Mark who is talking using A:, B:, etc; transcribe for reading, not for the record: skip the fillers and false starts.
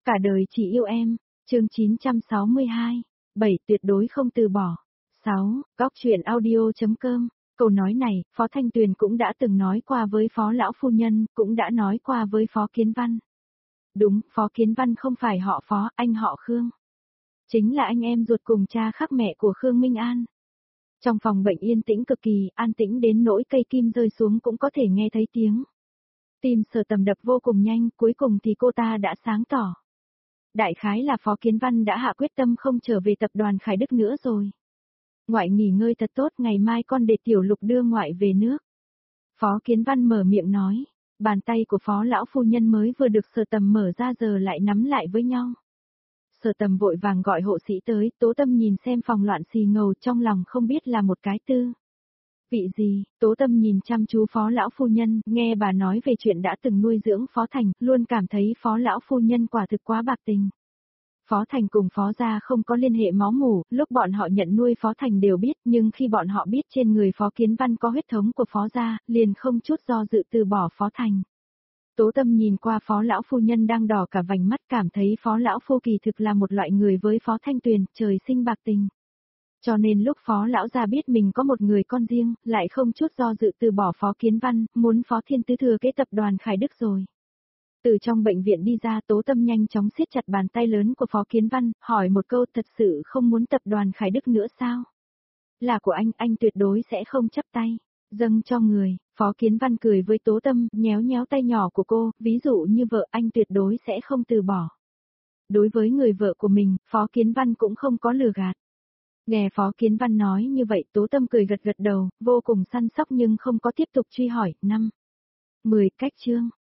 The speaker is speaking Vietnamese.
A: Cả đời chỉ yêu em, chương 962, 7 tuyệt đối không từ bỏ. 6. Góc truyện audio.com. Câu nói này, Phó Thanh Tuyền cũng đã từng nói qua với Phó Lão Phu Nhân, cũng đã nói qua với Phó Kiến Văn. Đúng, Phó Kiến Văn không phải họ Phó, anh họ Khương. Chính là anh em ruột cùng cha khác mẹ của Khương Minh An. Trong phòng bệnh yên tĩnh cực kỳ, an tĩnh đến nỗi cây kim rơi xuống cũng có thể nghe thấy tiếng. Tim Sở Tầm đập vô cùng nhanh, cuối cùng thì cô ta đã sáng tỏ. Đại khái là Phó Kiến Văn đã hạ quyết tâm không trở về tập đoàn Khải Đức nữa rồi. Ngoại nghỉ ngơi thật tốt, ngày mai con để Tiểu Lục đưa ngoại về nước. Phó Kiến Văn mở miệng nói, bàn tay của Phó Lão Phu Nhân mới vừa được Sở Tầm mở ra giờ lại nắm lại với nhau. Sở Tầm vội vàng gọi hộ sĩ tới, Tố Tâm nhìn xem phòng loạn xì ngầu trong lòng không biết là một cái tư. Vị gì, Tố Tâm nhìn chăm chú Phó Lão Phu Nhân, nghe bà nói về chuyện đã từng nuôi dưỡng Phó Thành, luôn cảm thấy Phó Lão Phu Nhân quả thực quá bạc tình. Phó Thành cùng Phó gia không có liên hệ máu mủ, lúc bọn họ nhận nuôi Phó Thành đều biết, nhưng khi bọn họ biết trên người Phó Kiến Văn có huyết thống của Phó gia, liền không chút do dự từ bỏ Phó Thành. Tố Tâm nhìn qua Phó Lão Phu Nhân đang đỏ cả vành mắt, cảm thấy Phó Lão Phu kỳ thực là một loại người với Phó Thanh Tuyền, trời sinh bạc tình. Cho nên lúc Phó Lão gia biết mình có một người con riêng, lại không chút do dự từ bỏ Phó Kiến Văn, muốn Phó Thiên Tứ thừa kế tập đoàn Khải Đức rồi. Từ trong bệnh viện đi ra, Tố Tâm nhanh chóng siết chặt bàn tay lớn của Phó Kiến Văn, hỏi một câu, thật sự không muốn tập đoàn Khải Đức nữa sao? Là của anh tuyệt đối sẽ không chấp tay. Dâng cho người, Phó Kiến Văn cười với Tố Tâm, nhéo nhéo tay nhỏ của cô, ví dụ như vợ anh tuyệt đối sẽ không từ bỏ. Đối với người vợ của mình, Phó Kiến Văn cũng không có lừa gạt. Nghe Phó Kiến Văn nói như vậy, Tố Tâm cười gật gật đầu, vô cùng săn sóc nhưng không có tiếp tục truy hỏi. 5. 10 cách chương.